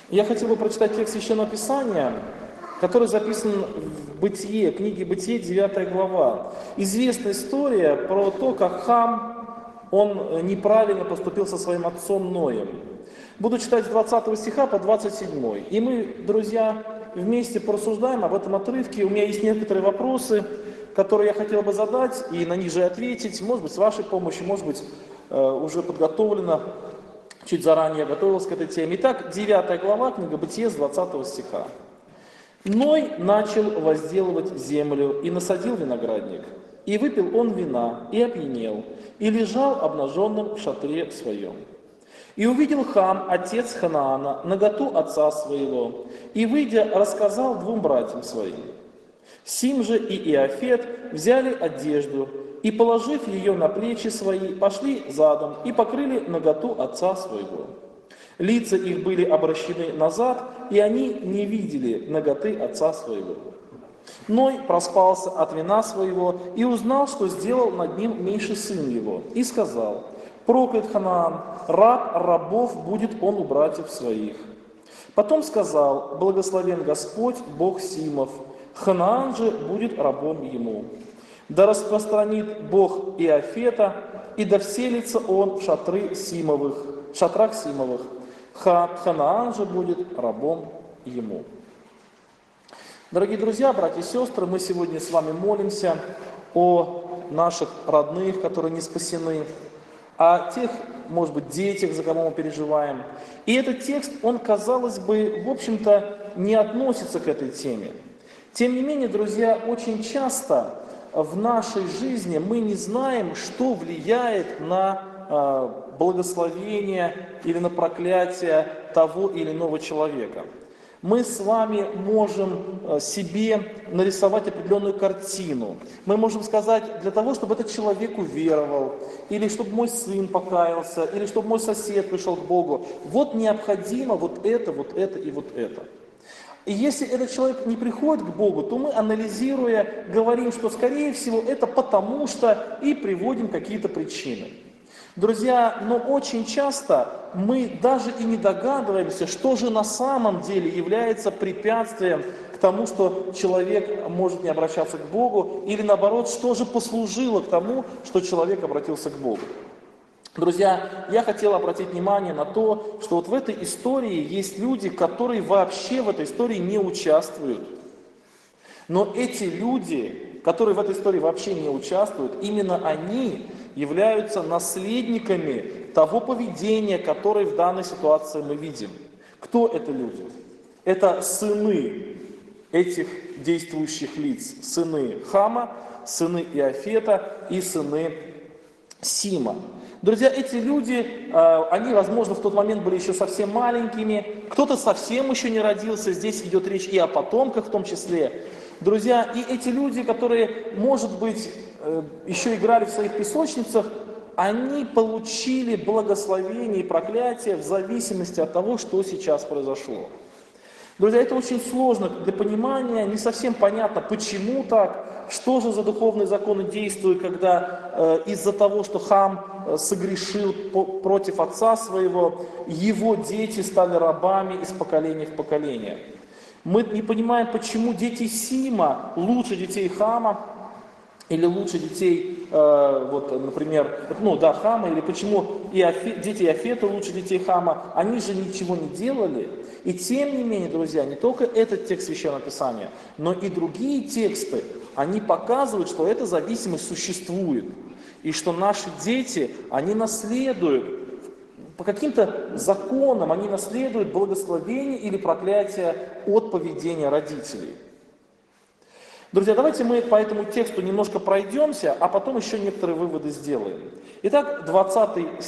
Я хотел бы прочитать текст Священного Писания, который записан в Бытие, книге Бытие, 9 глава. Известная история про то, как Хам, он неправильно поступил со своим отцом Ноем. Буду читать с 20 стиха по 27. И мы, друзья, вместе порассуждаем об этом отрывке. У меня есть некоторые вопросы, которые я хотел бы задать и на них же ответить. Может быть, с вашей помощью, может быть, уже подготовлено. Чуть заранее готовился к этой теме. Итак, 9 глава, книга Бытие с 20 стиха. «Ной начал возделывать землю и насадил виноградник, и выпил он вина, и опьянел, и лежал обнаженным в шатре своем. И увидел Хам, отец Ханаана, наготу отца своего, и, выйдя, рассказал двум братьям своим. Сим же и Иофет взяли одежду, и, положив ее на плечи свои, пошли задом и покрыли наготу отца своего. Лица их были обращены назад, и они не видели наготы отца своего. Ной проспался от вина своего и узнал, что сделал над ним меньший сын его, и сказал: проклят Ханаан, раб рабов будет он у братьев своих. Потом сказал: благословен Господь, Бог Симов, Ханаан же будет рабом ему. Да распространит Бог Иофета, и да вселится он в шатрах Симовых. Ханаан же будет рабом ему». Дорогие друзья, братья и сестры, мы сегодня с вами молимся о наших родных, которые не спасены, о тех, может быть, детях, за кого мы переживаем. И этот текст, он, казалось бы, в общем-то, не относится к этой теме. Тем не менее, друзья, очень часто в нашей жизни мы не знаем, что влияет на благословение или на проклятие того или иного человека. Мы с вами можем себе нарисовать определенную картину. Мы можем сказать, для того, чтобы этот человек уверовал, или чтобы мой сын покаялся, или чтобы мой сосед пришел к Богу, вот необходимо вот это и вот это. И если этот человек не приходит к Богу, то мы, анализируя, говорим, что, скорее всего, это потому что, и приводим какие-то причины. Друзья, но очень часто мы даже и не догадываемся, что же на самом деле является препятствием к тому, что человек может не обращаться к Богу, или наоборот, что же послужило к тому, что человек обратился к Богу. Друзья, я хотел обратить внимание на то, что вот в этой истории есть люди, которые вообще в этой истории не участвуют. Но эти люди, которые в этой истории вообще не участвуют, именно они являются наследниками того поведения, которое в данной ситуации мы видим. Кто это люди? Это сыны этих действующих лиц. Сыны Хама, сыны Иофета и сыны Сима. Друзья, эти люди, они, возможно, в тот момент были еще совсем маленькими, кто-то совсем еще не родился, здесь идет речь и о потомках в том числе. Друзья, и эти люди, которые, может быть, еще играли в своих песочницах, они получили благословение и проклятие в зависимости от того, что сейчас произошло. Друзья, это очень сложно для понимания, не совсем понятно, почему так, что же за духовные законы действуют, когда из-за того, что Хам согрешил против отца своего, его дети стали рабами из поколения в поколение. Мы не понимаем, почему дети Сима лучше детей Хама, или лучше детей, например, Хама, или почему дети Иофета лучше детей Хама, они же ничего не делали. И тем не менее, друзья, не только этот текст Священного Писания, но и другие тексты, они показывают, что эта зависимость существует. И что наши дети, они наследуют, по каким-то законам, они наследуют благословение или проклятие от поведения родителей. Друзья, давайте мы по этому тексту немножко пройдемся, а потом еще некоторые выводы сделаем. Итак, 22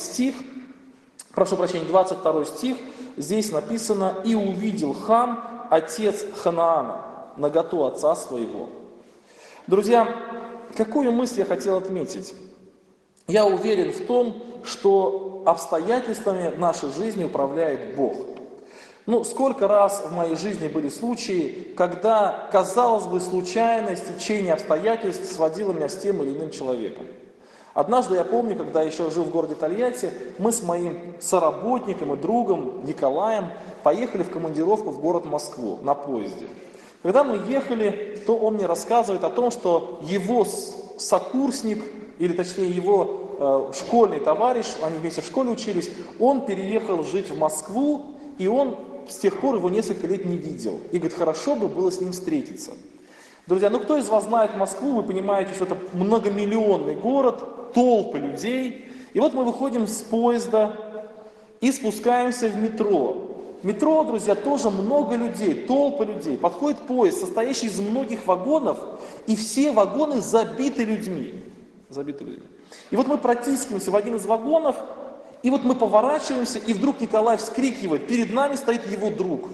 стих, здесь написано: «И увидел Хам, отец Ханаана, наготу отца своего». Друзья, какую мысль я хотел отметить? Я уверен в том, что обстоятельствами нашей жизни управляет Бог. Сколько раз в моей жизни были случаи, когда, казалось бы, случайное стечение обстоятельств сводило меня с тем или иным человеком. Однажды я помню, когда я еще жил в городе Тольятти, мы с моим соработником и другом Николаем поехали в командировку в город Москву на поезде. Когда мы ехали, то он мне рассказывает о том, что его сокурсник, или точнее его школьный товарищ, они вместе в школе учились, он переехал жить в Москву, и он с тех пор его несколько лет не видел. И говорит, хорошо бы было с ним встретиться. Друзья, ну кто из вас знает Москву, вы понимаете, что это многомиллионный город, толпы людей. И вот мы выходим с поезда и спускаемся в метро. Метро, друзья, тоже много людей, толпы людей. Подходит поезд, состоящий из многих вагонов, и все вагоны забиты людьми. Забиты людьми. И вот мы протискиваемся в один из вагонов, и вот мы поворачиваемся, и вдруг Николай вскрикивает, перед нами стоит его друг,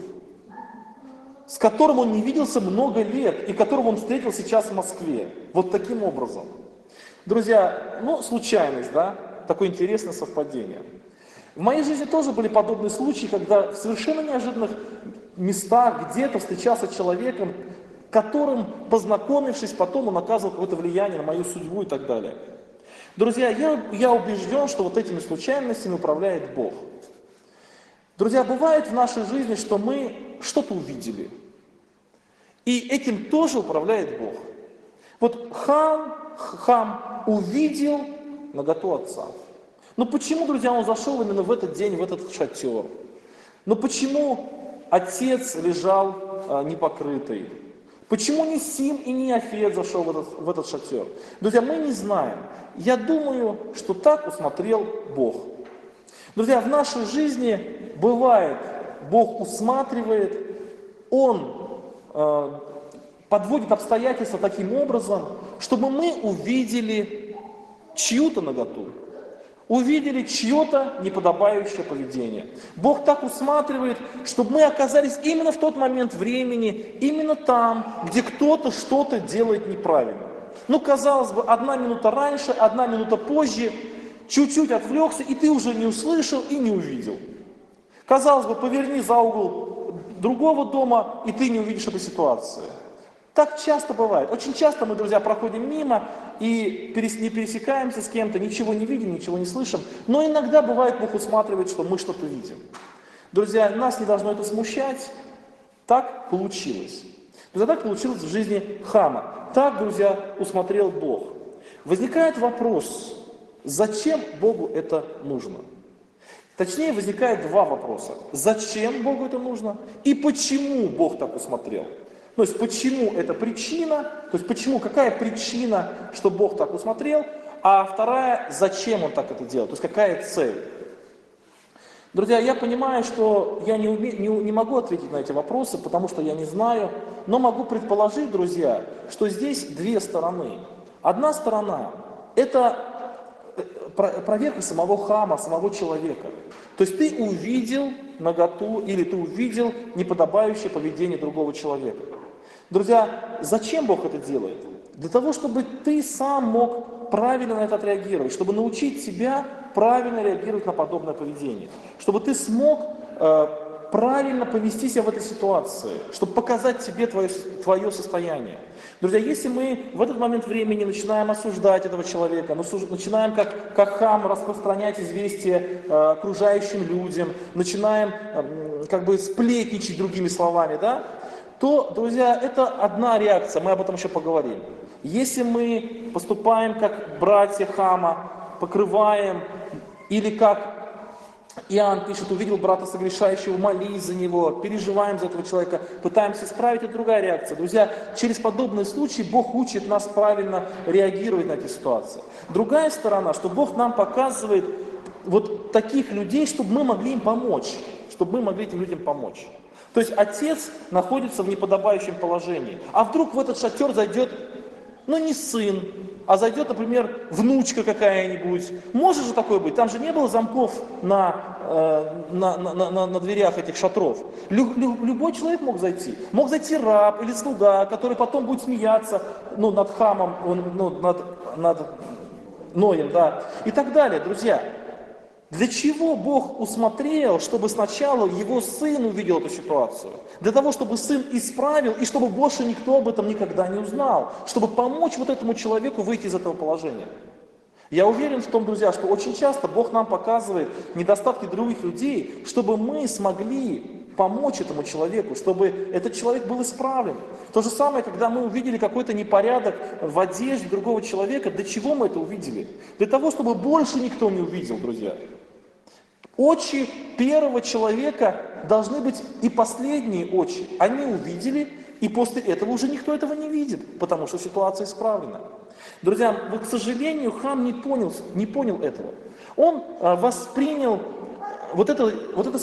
с которым он не виделся много лет, и которого он встретил сейчас в Москве. Вот таким образом. Друзья, ну, случайность, да? Такое интересное совпадение. В моей жизни тоже были подобные случаи, когда в совершенно неожиданных местах где-то встречался с человеком, которым, познакомившись, потом он оказывал какое-то влияние на мою судьбу и так далее. Друзья, я убежден, что вот этими случайностями управляет Бог. Друзья, бывает в нашей жизни, что мы что-то увидели, и этим тоже управляет Бог. Вот Хам увидел наготу отца. Но почему, друзья, он зашел именно в этот день, в этот шатер? Но почему отец лежал непокрытый? Почему не Сим и не Афет зашел в этот шатер? Друзья, мы не знаем. Я думаю, что так усмотрел Бог. Друзья, в нашей жизни бывает, Бог усматривает, Он подводит обстоятельства таким образом, чтобы мы увидели чью-то наготу, увидели чье-то неподобающее поведение. Бог так усматривает, чтобы мы оказались именно в тот момент времени, именно там, где кто-то что-то делает неправильно. Ну, казалось бы, 1 минута раньше, 1 минута позже, чуть-чуть отвлекся, и ты уже не услышал и не увидел. Казалось бы, поверни за угол другого дома, и ты не увидишь этой ситуации. Так часто бывает. Очень часто мы, друзья, проходим мимо и не пересекаемся с кем-то, ничего не видим, ничего не слышим. Но иногда бывает, Бог усматривает, что мы что-то видим. Друзья, нас не должно это смущать. Так получилось. Друзья, так получилось в жизни Хама. Так, друзья, усмотрел Бог. Возникает вопрос, зачем Богу это нужно? Точнее, возникает 2 вопроса. Зачем Богу это нужно? И почему Бог так усмотрел? То есть, почему это причина, то есть, почему, какая причина, что Бог так усмотрел, а вторая, зачем Он так это делал, то есть, какая цель. Друзья, я понимаю, что я не могу ответить на эти вопросы, потому что я не знаю, но могу предположить, друзья, что здесь 2 стороны. Одна сторона – это проверка самого Хама, самого человека. То есть, ты увидел наготу или ты увидел неподобающее поведение другого человека. Друзья, зачем Бог это делает? Для того, чтобы ты сам мог правильно на это отреагировать, чтобы научить себя правильно реагировать на подобное поведение, чтобы ты смог правильно повести себя в этой ситуации, чтобы показать тебе твое состояние. Друзья, если мы в этот момент времени начинаем осуждать этого человека, начинаем как Хам распространять известия окружающим людям, начинаем как бы сплетничать другими словами, да, то, друзья, это одна реакция, мы об этом еще поговорим. Если мы поступаем как братья Хама, покрываем, или как Иоанн пишет, увидел брата согрешающего, молись за него, переживаем за этого человека, пытаемся исправить, это другая реакция. Друзья, через подобные случаи Бог учит нас правильно реагировать на эти ситуации. Другая сторона, что Бог нам показывает вот таких людей, чтобы мы могли им помочь, чтобы мы могли этим людям помочь. То есть отец находится в неподобающем положении. А вдруг в этот шатер зайдет, ну не сын, а зайдет, например, внучка какая-нибудь. Может же такое быть? Там же не было замков на дверях этих шатров. Любой человек мог зайти. Мог зайти раб или слуга, который потом будет смеяться над Хамом, над Ноем, да, и так далее, друзья. Для чего Бог усмотрел, чтобы сначала его сын увидел эту ситуацию? Для того, чтобы сын исправил, и чтобы больше никто об этом никогда не узнал. Чтобы помочь вот этому человеку выйти из этого положения. Я уверен в том, друзья, что очень часто Бог нам показывает недостатки других людей, чтобы мы смогли помочь этому человеку, чтобы этот человек был исправлен. То же самое, когда мы увидели какой-то непорядок в одежде другого человека, для чего мы это увидели? Для того, чтобы больше никто не увидел, друзья. Очи первого человека должны быть и последние очи. Они увидели, и после этого уже никто этого не видит, потому что ситуация исправлена. Друзья, к сожалению, Хам не понял этого. Он воспринял вот это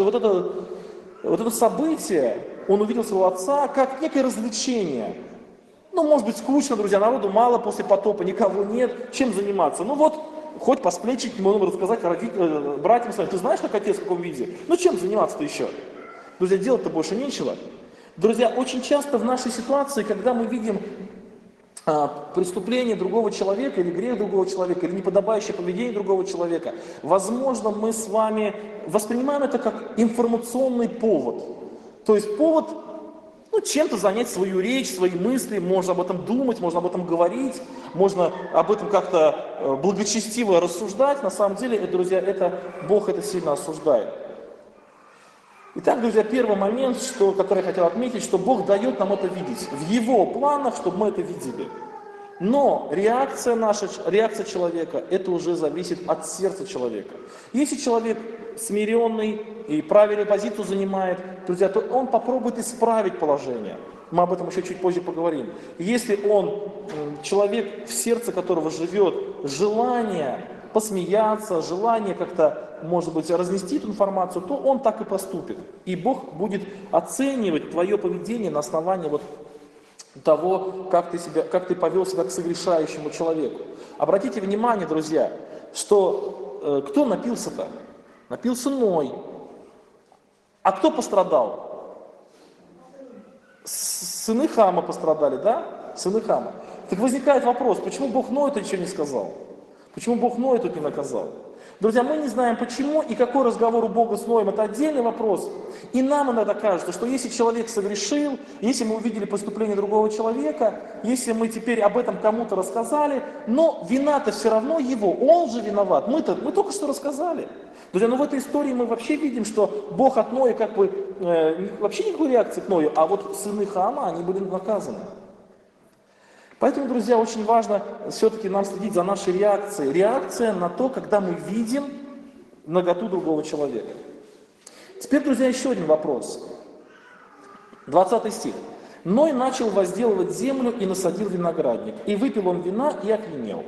событие, он увидел своего отца как некое развлечение. Ну, может быть, скучно, друзья, народу мало после потопа, никого нет, чем заниматься? Ну вот, хоть посплечить, можно рассказать братьям своим, ты знаешь, как отец в каком виде? Ну, чем заниматься-то еще? Друзья, делать-то больше нечего. Друзья, очень часто в нашей ситуации, когда мы видим преступление другого человека, или грех другого человека, или неподобающее поведение другого человека, возможно, мы с вами воспринимаем это как информационный повод. То есть повод, ну, чем-то занять свою речь, свои мысли, можно об этом думать, можно об этом говорить, можно об этом как-то благочестиво рассуждать. На самом деле, друзья, Бог это сильно осуждает. Итак, друзья, первый момент, который я хотел отметить, что Бог дает нам это видеть. В Его планах, чтобы мы это видели. Но реакция человека, это уже зависит от сердца человека. Если человек смиренный и правильную позицию занимает, друзья, то он попробует исправить положение. Мы об этом еще чуть позже поговорим. Если человек, в сердце которого живет желание посмеяться, желание как-то, может быть, разнести эту информацию, то он так и поступит. И Бог будет оценивать твое поведение на основании того, как ты повел себя к согрешающему человеку. Обратите внимание, друзья, что кто напился-то? Напился Ной. А кто пострадал? Сыны Хама пострадали, да? Сыны Хама. Так возникает вопрос, почему Бог Ною-то ничего не сказал? Почему Бог Ноя тут не наказал? Друзья, мы не знаем почему и какой разговор у Бога с Ноем, это отдельный вопрос. И нам иногда кажется, что если человек согрешил, если мы увидели преступление другого человека, если мы теперь об этом кому-то рассказали, но вина-то все равно его, он же виноват. Мы только что рассказали. Друзья, в этой истории мы вообще видим, что Бог от Ноя вообще никакой реакции к Ною, а вот сыны Хама, они были наказаны. Поэтому, друзья, очень важно все-таки нам следить за нашей реакцией. Реакция на то, когда мы видим наготу другого человека. Теперь, друзья, еще один вопрос. 20 стих. «Ной начал возделывать землю и насадил виноградник, и выпил он вина и опьянел».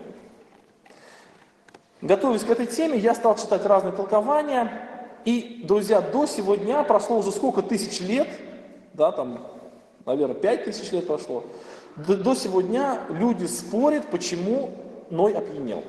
Готовясь к этой теме, я стал читать разные толкования. И, друзья, до сего дня прошло уже сколько тысяч лет, да, там, наверное, 5000 лет прошло. До сего дня люди спорят, почему Ной опьянел.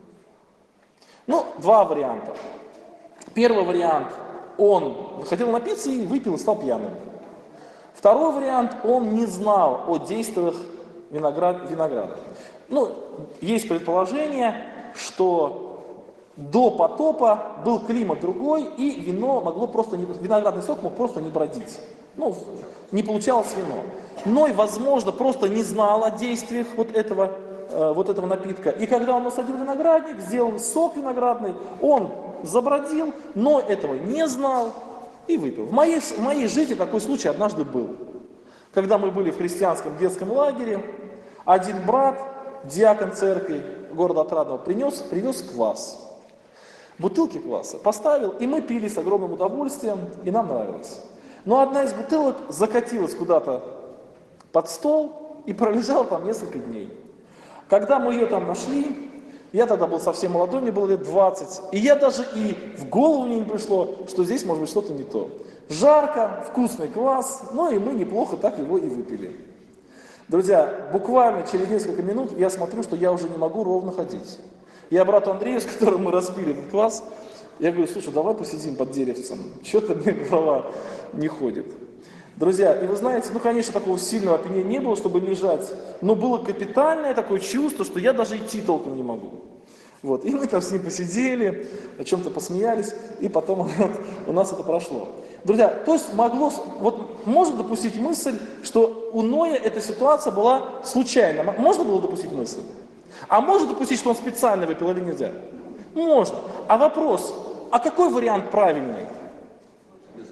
Два варианта. Первый вариант, он хотел напиться и выпил, и стал пьяным. Второй вариант, он не знал о действиях винограда. Есть предположение, что до потопа был климат другой, и виноградный сок мог просто не бродить. Не получалось вино. Ной, возможно, просто не знал о действиях этого напитка. И когда он насадил виноградник, сделал сок виноградный, он забродил, но этого не знал и выпил. В моей жизни такой случай однажды был. Когда мы были в христианском детском лагере, один брат, диакон церкви города Отрадного, привез квас. Бутылки кваса поставил, и мы пили с огромным удовольствием, и нам нравилось. Но одна из бутылок закатилась куда-то под стол и пролежала там несколько дней. Когда мы ее там нашли, я тогда был совсем молодой, мне было лет 20, и я даже в голову мне не пришло, что здесь может быть что-то не то. Жарко, вкусный квас, и мы неплохо так его и выпили. Друзья, буквально через несколько минут я смотрю, что я уже не могу ровно ходить. Я брату Андрею, с которым мы распили этот квас, я говорю, слушай, давай посидим под деревцем, что-то мне голова не ходит. Друзья, и вы знаете, конечно, такого сильного опьянения не было, чтобы лежать, но было капитальное такое чувство, что я даже идти толком не могу. И мы там с ним посидели, о чем-то посмеялись, и потом у нас это прошло. Друзья, то есть можно допустить мысль, что у Ноя эта ситуация была случайна. Можно было допустить мысль? А можно допустить, что он специально выпил или нельзя? Можно. А вопрос, а какой вариант правильный?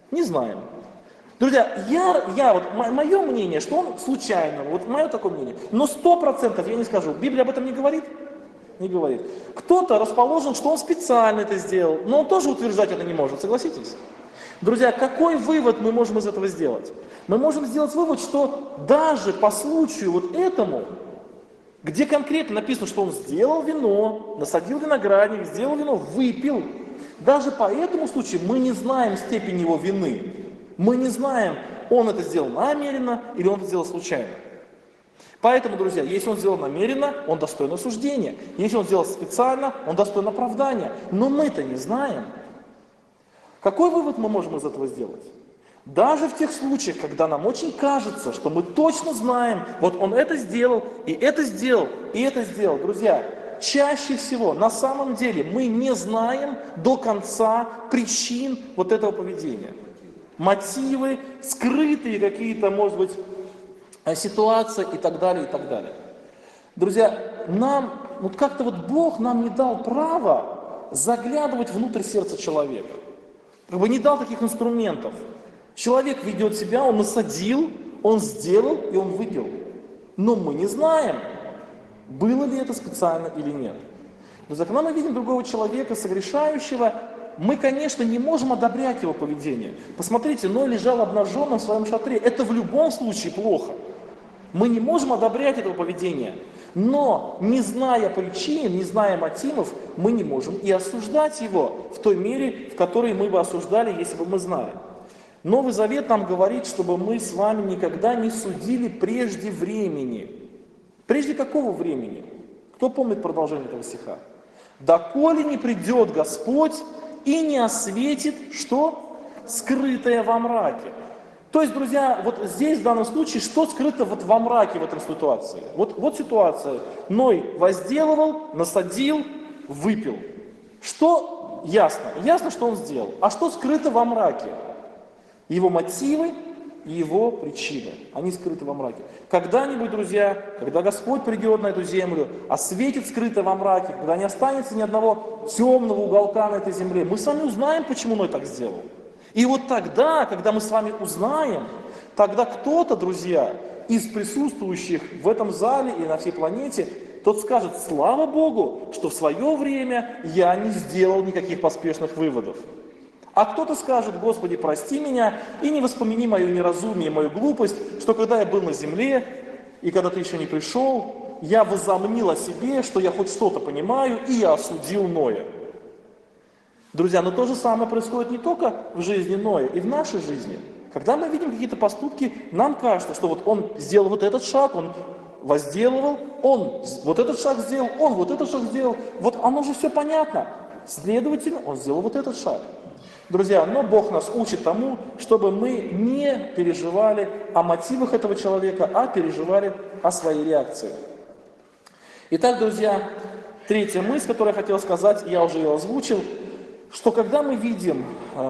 Не знаем. Друзья, мое мнение, что он случайно, вот мое такое мнение, но 100% я не скажу. Библия об этом не говорит? Не говорит. Кто-то расположен, что он специально это сделал, но он тоже утверждать это не может, согласитесь? Друзья, какой вывод мы можем из этого сделать? Мы можем сделать вывод, что даже по случаю вот этому, где конкретно написано, что он сделал вино, насадил виноградник, сделал вино, выпил, даже по этому случаю мы не знаем степень его вины. Мы не знаем, он это сделал намеренно или он это сделал случайно. Поэтому, друзья, если он сделал намеренно, он достоин осуждения. Если он сделал специально, он достоин оправдания. Но мы-то не знаем. Какой вывод мы можем из этого сделать? Даже в тех случаях, когда нам очень кажется, что мы точно знаем, вот он это сделал, и это сделал, и это сделал. Друзья, чаще всего, на самом деле, мы не знаем до конца причин вот этого поведения. Мотивы, скрытые какие-то, может быть, ситуации и так далее, и так далее. Друзья, как-то Бог нам не дал права заглядывать внутрь сердца человека. Не дал таких инструментов. Человек ведет себя, он насадил, он сделал и он выпил. Но мы не знаем, было ли это специально или нет. Друзья, когда мы видим другого человека, согрешающего, мы, конечно, не можем одобрять его поведение. Посмотрите, Ной лежал обнаженным в своем шатре. Это в любом случае плохо. Мы не можем одобрять этого поведения. Но, не зная причин, не зная мотивов, мы не можем и осуждать его в той мере, в которой мы бы осуждали, если бы мы знали. Новый Завет нам говорит, чтобы мы с вами никогда не судили прежде времени. Прежде какого времени? Кто помнит продолжение этого стиха? «Доколе не придет Господь и не осветит, что? Скрытое во мраке». То есть, друзья, вот здесь в данном случае, что скрыто во мраке в этой ситуации? Вот ситуация. Ной возделывал, насадил, выпил. Что ясно? Ясно, что он сделал. А что скрыто во мраке? Его мотивы и его причины. Они скрыты во мраке. Когда-нибудь, друзья, когда Господь придет на эту землю, осветит скрыто во мраке, когда не останется ни одного темного уголка на этой земле, мы с вами узнаем, почему Ной так сделал. И вот тогда, когда мы с вами узнаем, тогда кто-то, друзья, из присутствующих в этом зале и на всей планете, тот скажет: слава Богу, что в свое время я не сделал никаких поспешных выводов. А кто-то скажет: Господи, прости меня и не воспомини мое неразумие, мою глупость, что когда я был на земле и когда ты еще не пришел, я возомнил о себе, что я хоть что-то понимаю, и я осудил Ноя. Друзья, но то же самое происходит не только в жизни Ноя, и в нашей жизни. Когда мы видим какие-то поступки, нам кажется, что вот он сделал вот этот шаг, он возделывал, он вот этот шаг сделал, он вот этот шаг сделал. Вот оно же все понятно. Следовательно, он сделал вот этот шаг. Друзья, но Бог нас учит тому, чтобы мы не переживали о мотивах этого человека, а переживали о своей реакции. Итак, друзья, третья мысль, которую я хотел сказать, я уже ее озвучил, что когда мы видим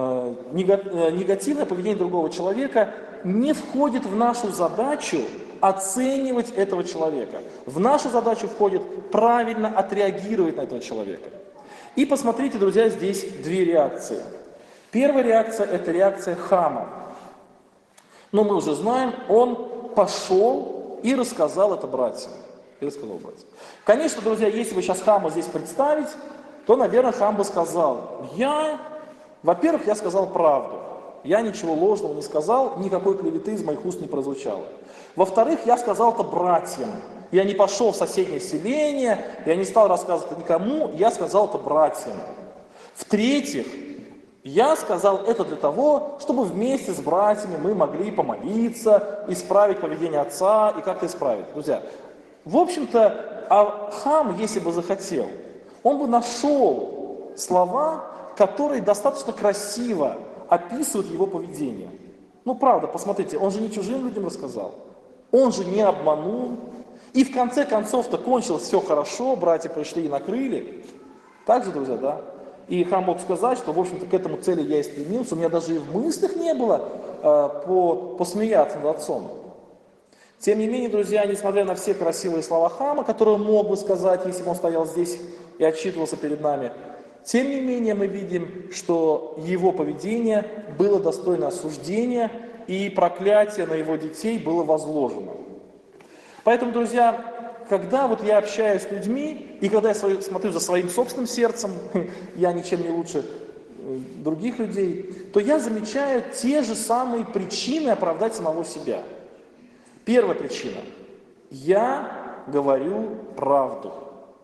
негативное поведение другого человека, не входит в нашу задачу оценивать этого человека. В нашу задачу входит правильно отреагировать на этого человека. И посмотрите, друзья, здесь две реакции. Первая реакция – это реакция Хама. Но мы уже знаем, он пошел и рассказал это братьям. Конечно, друзья, если бы сейчас Хама здесь представить, то, наверное, Хам бы сказал: во-первых, я сказал правду. Я ничего ложного не сказал, никакой клеветы из моих уст не прозвучало. Во-вторых, я сказал это братьям. Я не пошел в соседнее селение, я не стал рассказывать это никому, я сказал это братьям. В-третьих, я сказал это для того, чтобы вместе с братьями мы могли помолиться, исправить поведение отца и как-то исправить. Друзья, в общем-то, Хам, если бы захотел, он бы нашел слова, которые достаточно красиво описывают его поведение. Ну, правда, посмотрите, он же не чужим людям рассказал, он же не обманул, и в конце концов-то кончилось все хорошо, братья пришли и накрыли. Так же, друзья, да? И Хам мог сказать, что, в общем-то, к этому цели я и стремился, у меня даже и в мыслях не было посмеяться над отцом. Тем не менее, друзья, несмотря на все красивые слова Хама, которые он мог бы сказать, если бы он стоял здесь и отчитывался перед нами, Тем не менее, мы видим, что его поведение было достойно осуждения, и проклятие на его детей было возложено. Поэтому, друзья, когда вот я общаюсь с людьми, и когда я смотрю за своим собственным сердцем, я ничем не лучше других людей, то я замечаю те же самые причины оправдать самого себя. Первая причина. Я говорю правду.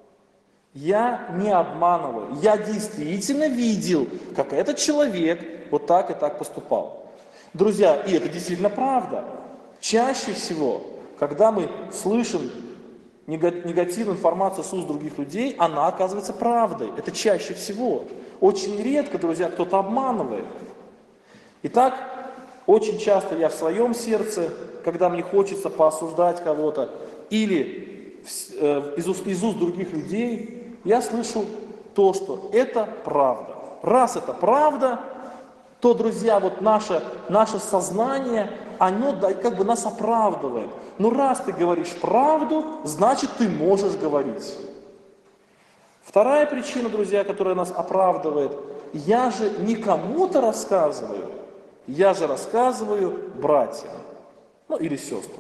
Я не обманываю. Я действительно видел, как этот человек вот так и так поступал. Друзья, и это действительно правда. Чаще всего, когда мы слышим негативную информацию с уст других людей, она оказывается правдой. Это чаще всего. Очень редко, друзья, кто-то обманывает. Итак, очень часто я в своем сердце, когда мне хочется поосуждать кого-то, или из уст других людей, я слышу то, что это правда. Раз это правда, то, друзья, вот наше сознание, оно как бы нас оправдывает. Но раз ты говоришь правду, значит ты можешь говорить. Вторая причина, друзья, которая нас оправдывает, я же не кому-то рассказываю, я же рассказываю братьям, ну или сестрам.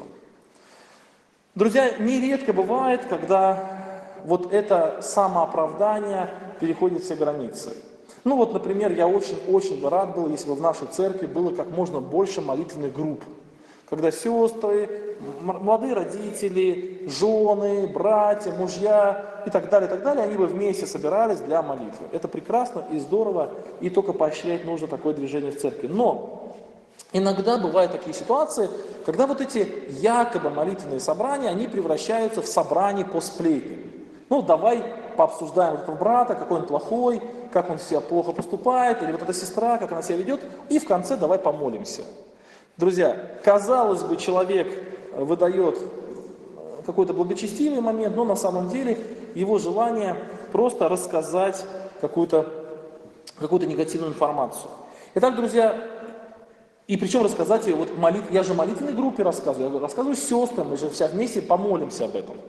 Друзья, нередко бывает, когда вот это самооправдание переходит все границы. Ну вот, например, я очень бы рад был, если бы в нашей церкви было как можно больше молитвенных групп. Когда сестры, молодые родители, жены, братья, мужья и так далее, они бы вместе собирались для молитвы. Это прекрасно и здорово, и только поощрять нужно такое движение в церкви. Но иногда бывают такие ситуации, когда вот эти якобы молитвенные собрания, они превращаются в собрание по сплетням. Ну, давай пообсуждаем этого брата, какой он плохой, как он себя плохо поступает, или вот эта сестра, как она себя ведет, и в конце давай помолимся. Друзья, казалось бы, человек выдает какой-то благочестивый момент, но на самом деле его желание просто рассказать какую-то негативную информацию. Итак, друзья, и причем рассказать ее, вот я же в молитвенной группе рассказываю, я рассказываю сестрам, мы же все вместе помолимся об этом.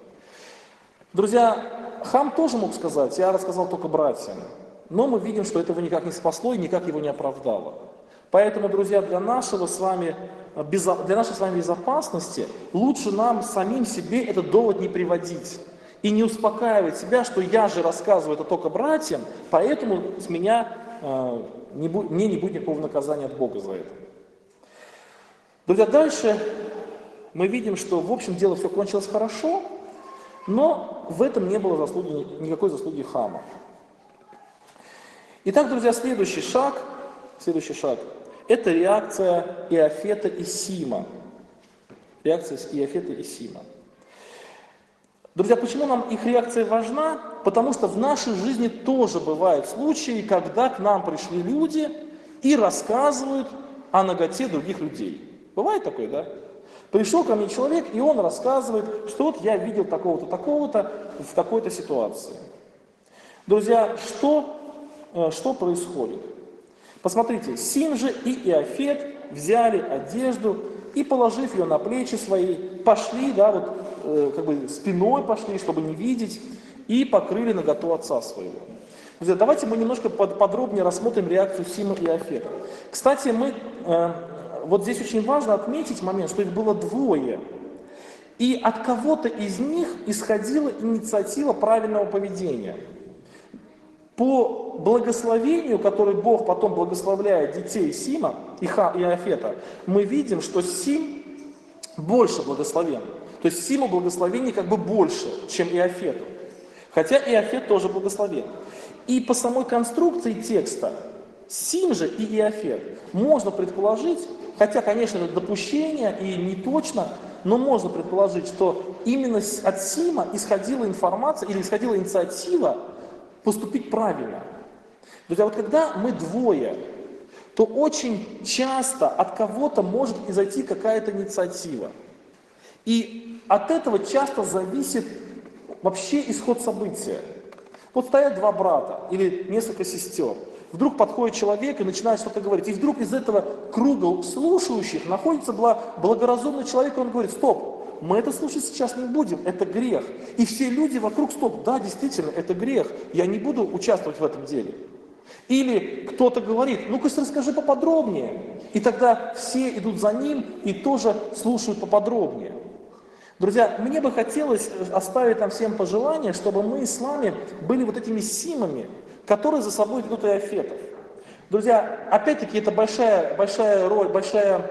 Друзья, Хам тоже мог сказать, я рассказал только братьям, но мы видим, что этого никак не спасло и никак его не оправдало. Поэтому, друзья, для нашей с вами безопасности лучше нам самим себе этот довод не приводить и не успокаивать себя, что я же рассказываю это только братьям, поэтому с меня мне не будет никакого наказания от Бога за это. Друзья, дальше мы видим, что в общем дело все кончилось хорошо, но в этом не было никакой заслуги Хама. Итак, друзья, следующий шаг – это реакция Иофета и Сима. Реакция Иофета и Сима. Друзья, почему нам их реакция важна? Потому что в нашей жизни тоже бывают случаи, когда к нам пришли люди и рассказывают о наготе других людей. Бывает такое, да? Пришел ко мне человек, и он рассказывает, что вот я видел такого-то, такого-то в такой-то ситуации. Друзья, что происходит? Посмотрите, Сим же и Иофет взяли одежду и, положив ее на плечи свои, пошли, как бы спиной пошли, чтобы не видеть, и покрыли наготу отца своего. Друзья, давайте мы немножко подробнее рассмотрим реакцию Сима и Иофета. Кстати, вот здесь очень важно отметить момент, что их было двое. И от кого-то из них исходила инициатива правильного поведения. По благословению, которое Бог потом благословляет детей Сима и Иофета, мы видим, что Сим больше благословен. То есть Симу благословений как бы больше, чем Иофету. Хотя Иофет тоже благословен. И по самой конструкции текста Сим же и Иофет можно предположить, хотя, конечно, это допущение и не точно, но можно предположить, что именно от Сима исходила информация или исходила инициатива поступить правильно. Друзья, вот когда мы двое, то очень часто от кого-то может изойти какая-то инициатива. И от этого часто зависит вообще исход события. Вот стоят два брата или несколько сестер. Вдруг подходит человек и начинает что-то говорить. И вдруг из этого круга слушающих находится благоразумный человек, и он говорит: стоп, мы это слушать сейчас не будем, это грех. И все люди вокруг, стоп, да, действительно, это грех, я не буду участвовать в этом деле. Или кто-то говорит, ну-ка расскажи поподробнее. И тогда все идут за ним и тоже слушают поподробнее. Друзья, мне бы хотелось оставить нам всем пожелание, чтобы мы с вами были вот этими симами, которые за собой ведут иофетов. Друзья, опять-таки это большая роль, большая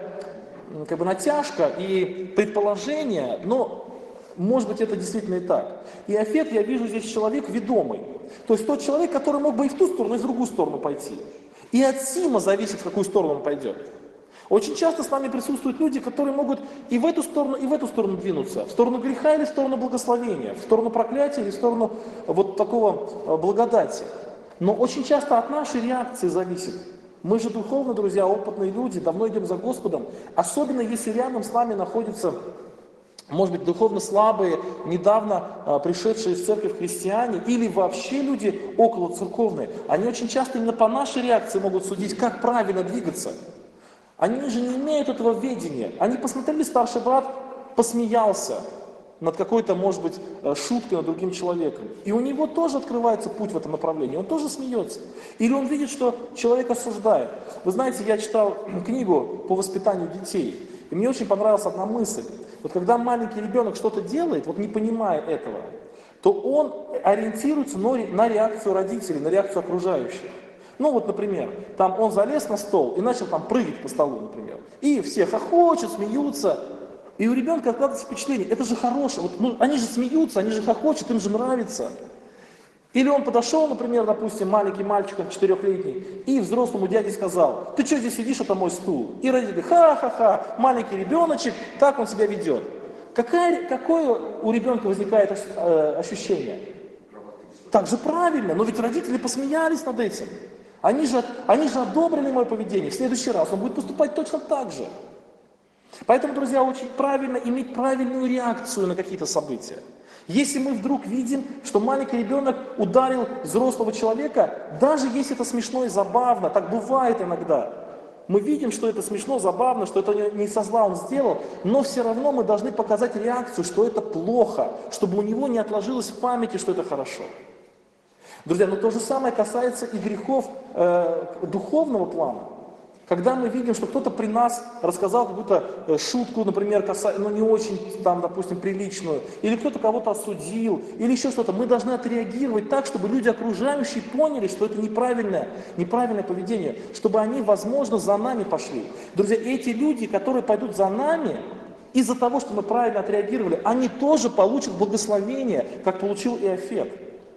натяжка и предположение, но может быть это действительно и так. Иофет, я вижу здесь человек ведомый. То есть тот человек, который мог бы и в ту сторону, и в другую сторону пойти. И от сима зависит, в какую сторону он пойдет. Очень часто с нами присутствуют люди, которые могут и в эту сторону двинуться, в сторону греха или в сторону благословения, в сторону проклятия или в сторону вот такого благодати. Но очень часто от нашей реакции зависит. Мы же духовно, друзья, опытные люди, давно идем за Господом, особенно если рядом с нами находятся, может быть, духовно слабые, недавно пришедшие из церкви христиане или вообще люди около церковные. Они очень часто именно по нашей реакции могут судить, как правильно двигаться. Они же не имеют этого ведения. Они посмотрели, старший брат посмеялся над какой-то, может быть, шуткой над другим человеком. И у него тоже открывается путь в этом направлении, он тоже смеется. Или он видит, что человек осуждает. Вы знаете, я читал книгу по воспитанию детей, и мне очень понравилась одна мысль. Вот когда маленький ребенок что-то делает, вот не понимая этого, то он ориентируется на реакцию родителей, на реакцию окружающих. Ну вот, например, там он залез на стол и начал там прыгать по столу, например. И все хохочут, смеются. И у ребенка откладывается впечатление, это же хорошее, вот, они же смеются, они же хохочут, им же нравится. Или он подошел, например, допустим, маленький мальчик, 4-летний, и взрослому дяде сказал, ты что здесь сидишь, это мой стул. И родители, ха-ха-ха, маленький ребеночек, так он себя ведет. Какое у ребенка возникает ощущение? Так же правильно, но ведь родители посмеялись над этим. Они же одобрили мое поведение, в следующий раз он будет поступать точно так же. Поэтому, друзья, очень правильно иметь правильную реакцию на какие-то события. Если мы вдруг видим, что маленький ребенок ударил взрослого человека, даже если это смешно и забавно, так бывает иногда, мы видим, что это смешно, забавно, что это не со зла он сделал, но все равно мы должны показать реакцию, что это плохо, чтобы у него не отложилось в памяти, что это хорошо. Друзья, но то же самое касается и грехов духовного плана. Когда мы видим, что кто-то при нас рассказал какую-то шутку, например, не очень, там, допустим, приличную, или кто-то кого-то осудил, или еще что-то, мы должны отреагировать так, чтобы люди окружающие поняли, что это неправильное поведение, чтобы они, возможно, за нами пошли. Друзья, эти люди, которые пойдут за нами, из-за того, что мы правильно отреагировали, они тоже получат благословение, как получил Иофет.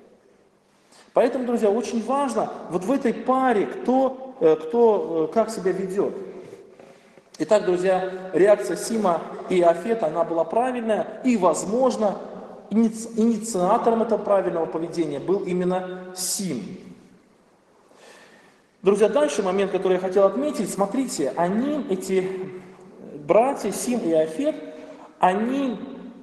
Поэтому, друзья, очень важно вот в этой паре, кто как себя ведет. Итак, друзья, реакция Сима и Иофета, она была правильная, и, возможно, инициатором этого правильного поведения был именно Сим. Друзья, дальше момент, который я хотел отметить, смотрите, эти братья Сим и Иофет, они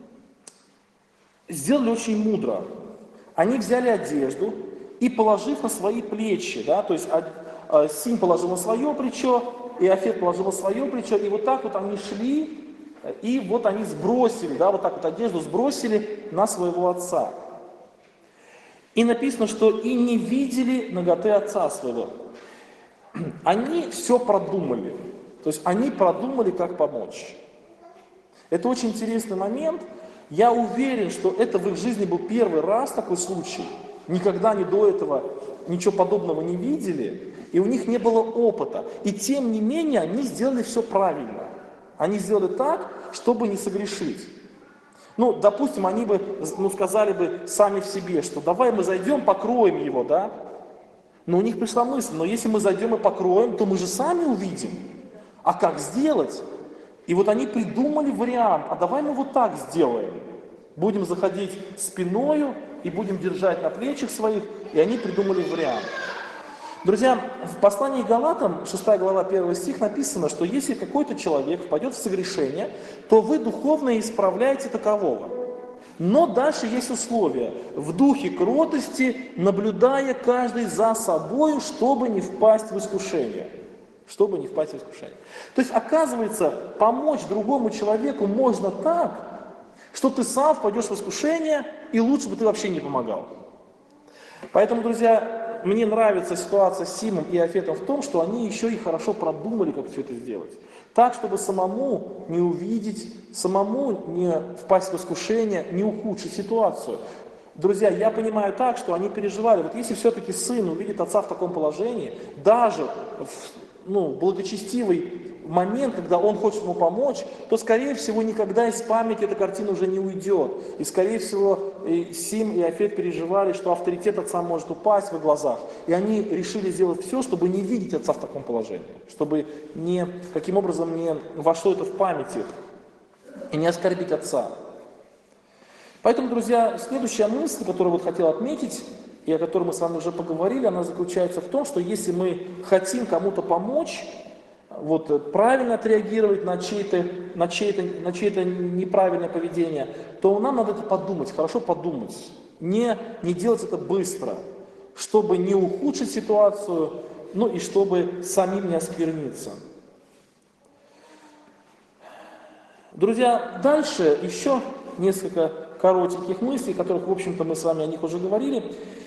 сделали очень мудро. Они взяли одежду и, положив на свои плечи, да, то есть Сим положил на свое плечо, Иофет положил на свое плечо, и вот так вот они шли, и вот они сбросили, да, вот так вот одежду сбросили на своего отца. И написано, что и не видели наготы отца своего. Они все продумали, то есть они продумали, как помочь. Это очень интересный момент. Я уверен, что это в их жизни был первый раз такой случай. Никогда они до этого ничего подобного не видели, и у них не было опыта. И тем не менее, они сделали все правильно. Они сделали так, чтобы не согрешить. Ну, допустим, они бы, сказали бы сами в себе, что давай мы зайдем, покроем его, да? Но у них пришла мысль, но если мы зайдем и покроем, то мы же сами увидим. А как сделать? И вот они придумали вариант, а давай мы вот так сделаем. Будем заходить спиною и будем держать на плечах своих, и они придумали вариант. Друзья, в послании к Галатам, 6 глава, 1 стих написано, что если какой-то человек впадет в согрешение, то вы духовно исправляете такового. Но дальше есть условия. В духе кротости, наблюдая каждый за собою, чтобы не впасть в искушение. Чтобы не впасть в искушение. То есть, оказывается, помочь другому человеку можно так, что ты сам впадешь в искушение, и лучше бы ты вообще не помогал. Поэтому, друзья, мне нравится ситуация с Симом и Иофетом в том, что они еще и хорошо продумали, как все это сделать. Так, чтобы самому не увидеть, самому не впасть в искушение, не ухудшить ситуацию. Друзья, я понимаю так, что они переживали. Вот если все-таки сын увидит отца в таком положении, даже в благочестивый момент, когда он хочет ему помочь, то, скорее всего, никогда из памяти эта картина уже не уйдет. И, скорее всего, и Сим и Иофет переживали, что авторитет отца может упасть в их глазах. И они решили сделать все, чтобы не видеть отца в таком положении, чтобы таким образом не вошло это в память их и не оскорбить отца. Поэтому, друзья, следующая мысль, которую вот хотел отметить, и о которой мы с вами уже поговорили, она заключается в том, что если мы хотим кому-то помочь, правильно отреагировать на чье-то неправильное поведение, то нам надо это подумать, хорошо подумать. Не делать это быстро, чтобы не ухудшить ситуацию, и чтобы самим не оскверниться. Друзья, дальше еще несколько коротеньких мыслей, которых, в общем-то, мы с вами о них уже говорили.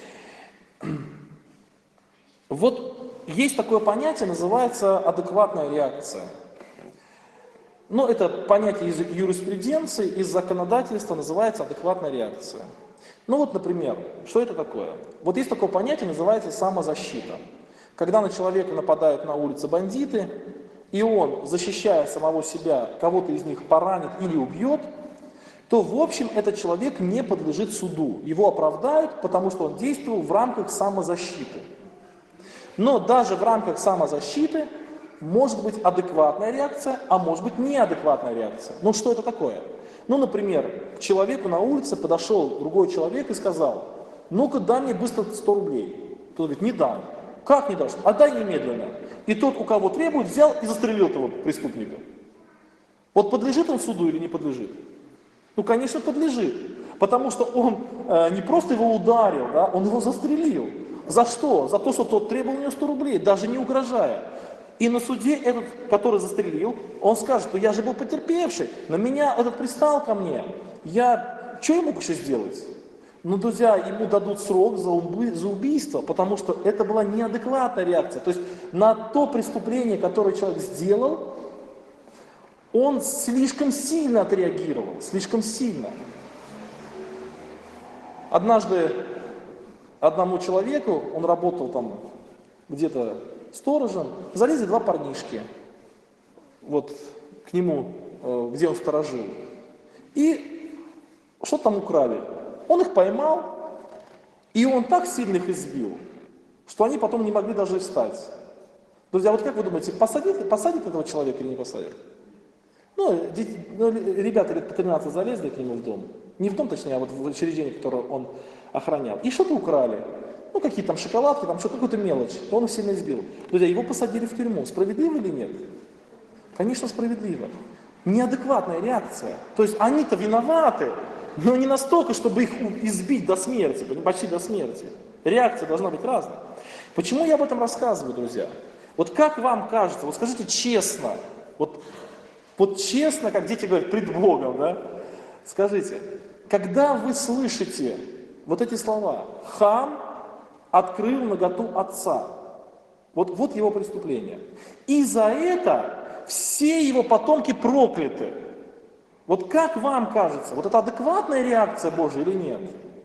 Есть такое понятие, называется адекватная реакция. Это понятие из юриспруденции, из законодательства называется адекватная реакция. Например, что это такое? Есть такое понятие, называется самозащита. Когда на человека нападают на улице бандиты, и он, защищая самого себя, кого-то из них поранит или убьет, то, в общем, этот человек не подлежит суду. Его оправдают, потому что он действовал в рамках самозащиты. Но даже в рамках самозащиты может быть адекватная реакция, а может быть неадекватная реакция. Что это такое? Например, к человеку на улице подошел другой человек и сказал: ну-ка, дай мне быстро 100 рублей. Тот говорит: не дам. Как не дашь? Отдай немедленно. И тот, у кого требует, взял и застрелил этого преступника. Подлежит он суду или не подлежит? Конечно, подлежит. Потому что он не просто его ударил, он его застрелил. За что? За то, что тот требовал у него 100 рублей, даже не угрожая. И на суде этот, который застрелил, он скажет, что я же был потерпевший, на меня этот пристал ко мне. Что я мог еще сделать? Друзья, ему дадут срок за убийство, потому что это была неадекватная реакция. То есть на то преступление, которое человек сделал, он слишком сильно отреагировал, слишком сильно. Однажды одному человеку, он работал там где-то сторожем, залезли 2 парнишки к нему, где он сторожил, и что там украли. Он их поймал, и он так сильно их избил, что они потом не могли даже встать. Друзья, как вы думаете, посадит этого человека или не посадит? Ребята лет по 13 залезли к нему в дом. Не в дом, точнее, а в учреждение, которое он охранял. И что-то украли. Какие там шоколадки, какую-то мелочь. То он их сильно избил. Друзья, его посадили в тюрьму. Справедливо или нет? Конечно, справедливо. Неадекватная реакция. То есть они-то виноваты, но не настолько, чтобы их избить до смерти, почти до смерти. Реакция должна быть разной. Почему я об этом рассказываю, друзья? Как вам кажется, скажите честно, честно, как дети говорят, пред Богом, скажите, когда вы слышите эти слова: «Хам открыл наготу отца», вот его преступление, и за это все его потомки прокляты. Как вам кажется, это адекватная реакция Божья или нет?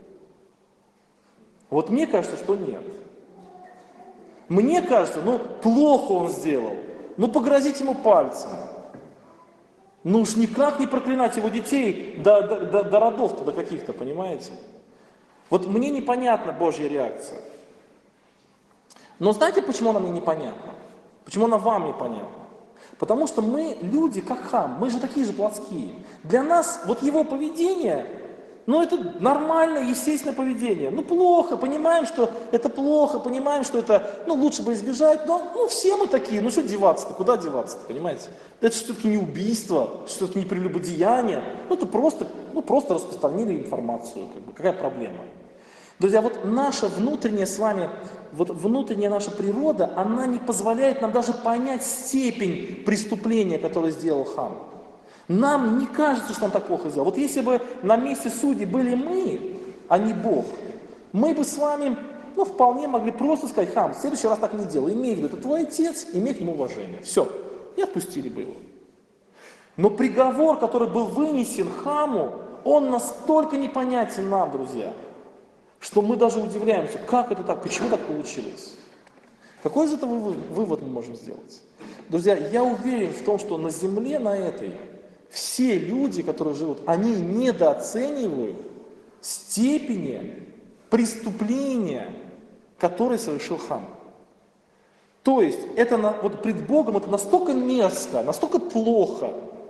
Мне кажется, что нет. Мне кажется, плохо он сделал, погрозить ему пальцем. Уж никак не проклинать его детей до родов-то, до каких-то, понимаете? Мне непонятна Божья реакция. Но знаете, почему она мне непонятна? Почему она вам непонятна? Потому что мы люди, как Хам, мы же такие же плотские. Для нас его поведение, это нормальное, естественное поведение. Плохо, понимаем, что это плохо, понимаем, что это, лучше бы избежать, но все мы такие, что деваться-то, куда деваться-то, понимаете? Это все-таки не убийство, все-таки не прелюбодеяние, это просто распространили информацию, какая проблема? Друзья, наша внутренняя с вами, внутренняя наша природа, она не позволяет нам даже понять степень преступления, которое сделал Хам. Нам не кажется, что он так плохо сделал. Вот если бы на месте судей были мы, а не Бог, мы бы с вами, вполне могли просто сказать: Хам, в следующий раз так не делай, имей в виду, это твой отец, имей к нему уважение. Все, и отпустили бы его. Но приговор, который был вынесен Хаму, он настолько непонятен нам, друзья, что мы даже удивляемся, как это так, почему так получилось. Какой из этого вывод мы можем сделать? Друзья, я уверен в том, что на земле, на этой, все люди, которые живут, они недооценивают степени преступления, которое совершил Хам. То есть, это вот пред Богом это настолько мерзко, настолько плохо,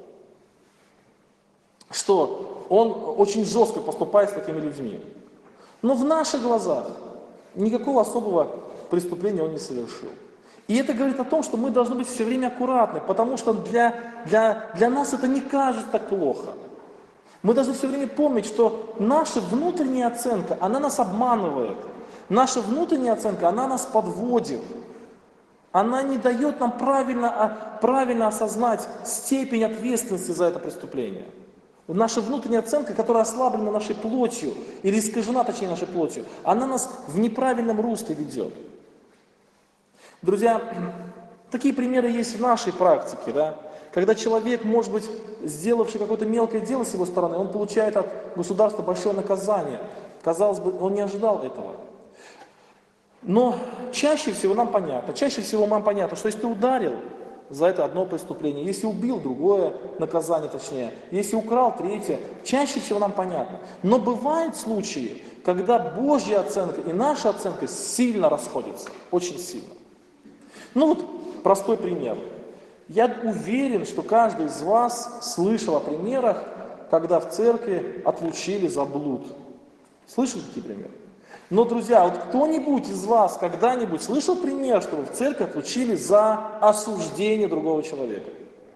что он очень жестко поступает с такими людьми. Но в наших глазах никакого особого преступления он не совершил. И это говорит о том, что мы должны быть все время аккуратны, потому что для нас это не кажется так плохо. Мы должны все время помнить, что наша внутренняя оценка, она нас обманывает. Наша внутренняя оценка, она нас подводит. Она не дает нам правильно осознать степень ответственности за это преступление. Наша внутренняя оценка, которая ослаблена нашей плотью, или искажена, точнее, нашей плотью, она нас в неправильном русле ведет. Друзья, такие примеры есть в нашей практике, да? Когда человек, может быть, сделавший какое-то мелкое дело с его стороны, он получает от государства большое наказание. Казалось бы, он не ожидал этого. Но чаще всего нам понятно, что если ты ударил, за это одно преступление, если убил, другое наказание точнее, если украл, третье, чаще всего нам понятно. Но бывают случаи, когда Божья оценка и наша оценка сильно расходятся, очень сильно. Простой пример. Я уверен, что каждый из вас слышал о примерах, когда в церкви отлучили за блуд. Слышали такие примеры? Но, друзья, вот кто-нибудь из вас когда-нибудь слышал пример, что в церковь отлучили за осуждение другого человека?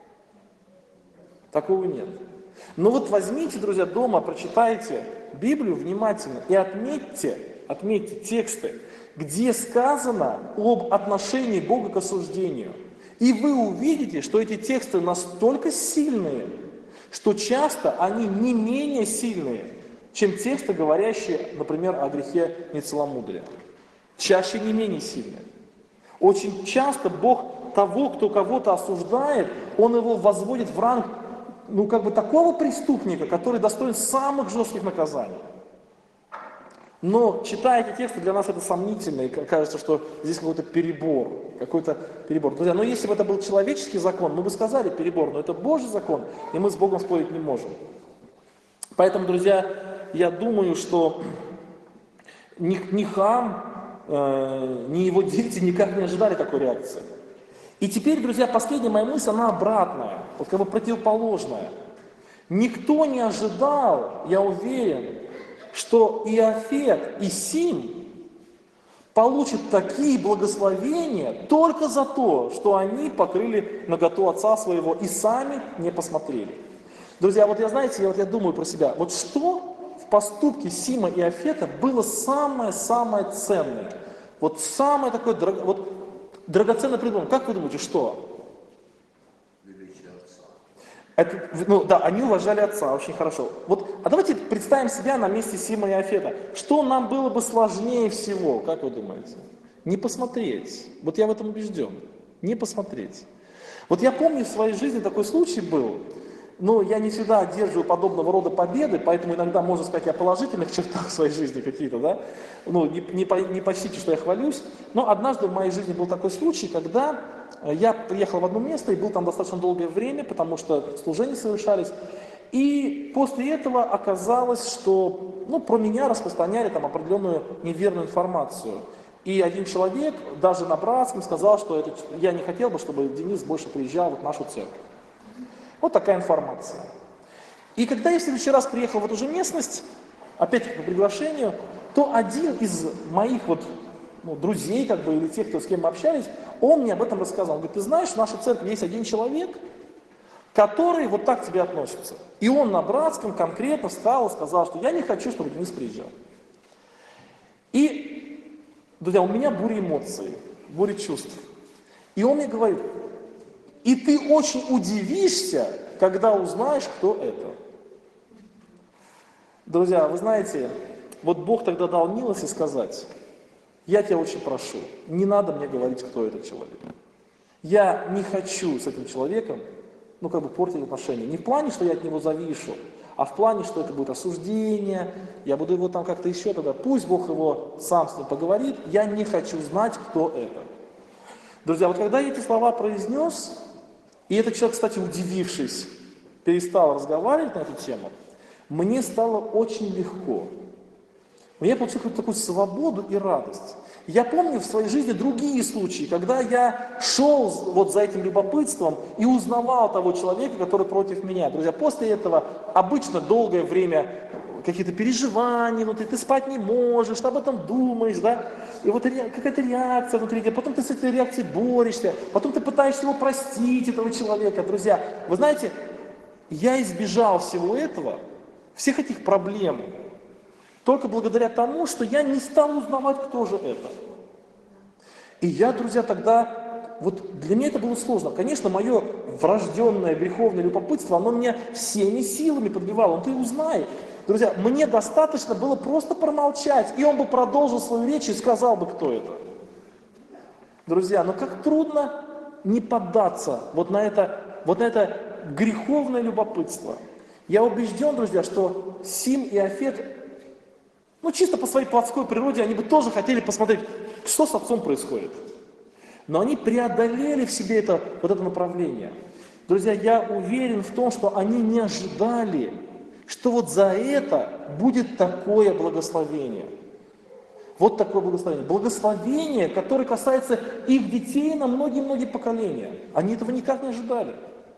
Такого нет. Но вот возьмите, друзья, дома, прочитайте Библию внимательно и отметьте тексты, где сказано об отношении Бога к осуждению. И вы увидите, что эти тексты настолько сильные, что часто они не менее сильные, чем тексты, говорящие, например, о грехе нецеломудрия. Чаще не менее сильные. Очень часто Бог того, кто кого-то осуждает, Он его возводит в ранг, такого преступника, который достоин самых жестких наказаний. Но, читая эти тексты, для нас это сомнительно, и кажется, что здесь какой-то перебор. Друзья, но если бы это был человеческий закон, мы бы сказали перебор, но это Божий закон, и мы с Богом спорить не можем. Поэтому, друзья, я думаю, что ни Хам, ни его дети никак не ожидали такой реакции. И теперь, друзья, последняя моя мысль, она обратная, противоположная. Никто не ожидал, я уверен, что Иофет и Сим получат такие благословения только за то, что они покрыли наготу отца своего и сами не посмотрели. Друзья, я думаю про себя, что в поступке Сима и Иофета было самое-самое ценное, самое такое драгоценное придумание. Как вы думаете, что? Они уважали отца, очень хорошо. А давайте представим себя на месте Сима и Иофета. Что нам было бы сложнее всего, как вы думаете? Не посмотреть. Я в этом убежден. Не посмотреть. Я помню в своей жизни такой случай был. Я не всегда одерживаю подобного рода победы, поэтому иногда можно сказать о положительных чертах в своей жизни какие-то, да? Не почтите, что я хвалюсь. Но однажды в моей жизни был такой случай, когда я приехал в одно место и был там достаточно долгое время, потому что служения совершались. И после этого оказалось, что про меня распространяли определенную неверную информацию. И один человек, даже на братском, сказал, что я не хотел бы, чтобы Денис больше приезжал в нашу церковь. Вот такая информация. И когда я в следующий раз приехал в эту же местность, опять по приглашению, то один из моих друзей, или тех, с кем мы общались, он мне об этом рассказал. Он говорит: ты знаешь, в нашей церкви есть один человек, который так к тебе относится. И он на братском конкретно встал и сказал, что я не хочу, чтобы Денис приезжал. И, друзья, у меня буря эмоций, буря чувств. И он мне говорит, И ты очень удивишься, когда узнаешь, кто это. Друзья, вы знаете, вот Бог тогда дал милость и сказать: я тебя очень прошу, не надо мне говорить, кто этот человек. Я не хочу с этим человеком, портить отношения. Не в плане, что я от него завишу, а в плане, что это будет осуждение, я буду его там как-то еще тогда, пусть Бог его сам с ним поговорит, я не хочу знать, кто это. Друзья, вот когда я эти слова произнес, и этот человек, кстати, удивившись, перестал разговаривать на эту тему, мне стало очень легко. Я получил какую-то такую свободу и радость. Я помню в своей жизни другие случаи, когда я шел вот за этим любопытством и узнавал того человека, который против меня. Друзья, после этого обычно долгое время какие-то переживания внутри, ты спать не можешь, ты об этом думаешь, да? И вот какая-то реакция внутри тебя, потом ты с этой реакцией борешься, потом ты пытаешься его простить, этого человека. Друзья, вы знаете, я избежал всего этого, всех этих проблем, только благодаря тому, что я не стал узнавать, кто же это. И я, друзья, тогда, вот для меня это было сложно. Конечно, мое врожденное греховное любопытство, оно меня всеми силами подбивало. Ты узнай. Друзья, мне достаточно было просто промолчать, и он бы продолжил свою речь и сказал бы, кто это. Друзья, но как трудно не поддаться вот на это греховное любопытство. Я убежден, друзья, что Сим и Афет, чисто по своей плотской природе, они бы тоже хотели посмотреть, что с отцом происходит. Но они преодолели в себе это направление. Друзья, я уверен в том, что они не ожидали, что вот за это будет такое благословение. Вот такое благословение. Благословение, которое касается их детей на многие-многие поколения. Они этого никак не ожидали.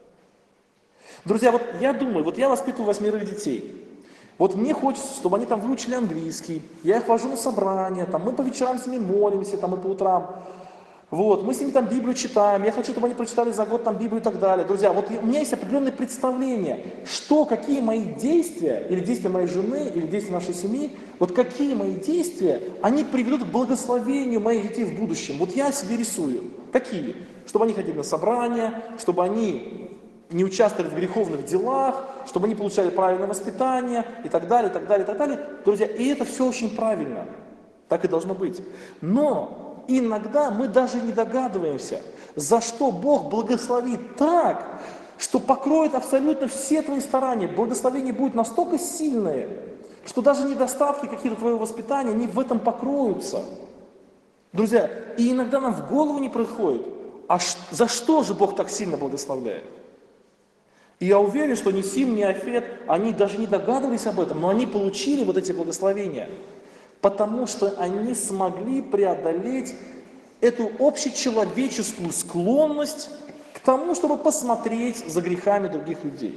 Друзья, вот я думаю, вот я воспитываю 8 детей. Вот мне хочется, чтобы они там выучили английский. Я их вожу на собрания, мы по вечерам с ними молимся, и по утрам. Вот, мы с ними Библию читаем. Я хочу, чтобы они прочитали за год Библию и так далее. Друзья, вот у меня есть определенное представление, какие мои действия, или действия моей жены, или действия нашей семьи, вот какие мои действия, они приведут к благословению моих детей в будущем. Вот я себе рисую. Какие? Чтобы они ходили на собрания, чтобы они не участвовали в греховных делах, чтобы они получали правильное воспитание и так далее, и так далее, и так далее. Друзья, и это все очень правильно. Так и должно быть. Но иногда мы даже не догадываемся, за что Бог благословит так, что покроет абсолютно все твои старания. Благословение будет настолько сильное, что даже недостатки какие-то твоего воспитания, они в этом покроются. Друзья, и иногда нам в голову не приходит, за что же Бог так сильно благословляет? И я уверен, что ни Сим, ни Афет, они даже не догадывались об этом, но они получили вот эти благословения, потому что они смогли преодолеть эту общечеловеческую склонность к тому, чтобы посмотреть за грехами других людей.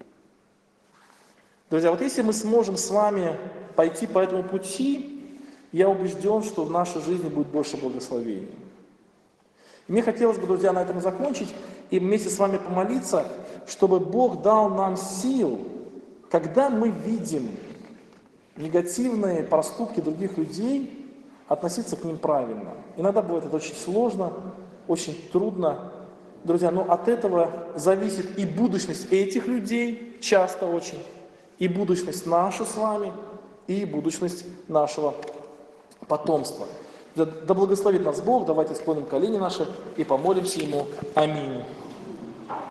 Друзья, вот если мы сможем с вами пойти по этому пути, я убежден, что в нашей жизни будет больше благословений. Мне хотелось бы, друзья, на этом закончить и вместе с вами помолиться, чтобы Бог дал нам сил, когда мы видим негативные поступки других людей, относиться к ним правильно. Иногда бывает это очень сложно, очень трудно. Друзья, но от этого зависит и будущность этих людей, часто очень, и будущность наша с вами, и будущность нашего потомства. Да благословит нас Бог, давайте склоним колени наши и помолимся Ему. Аминь.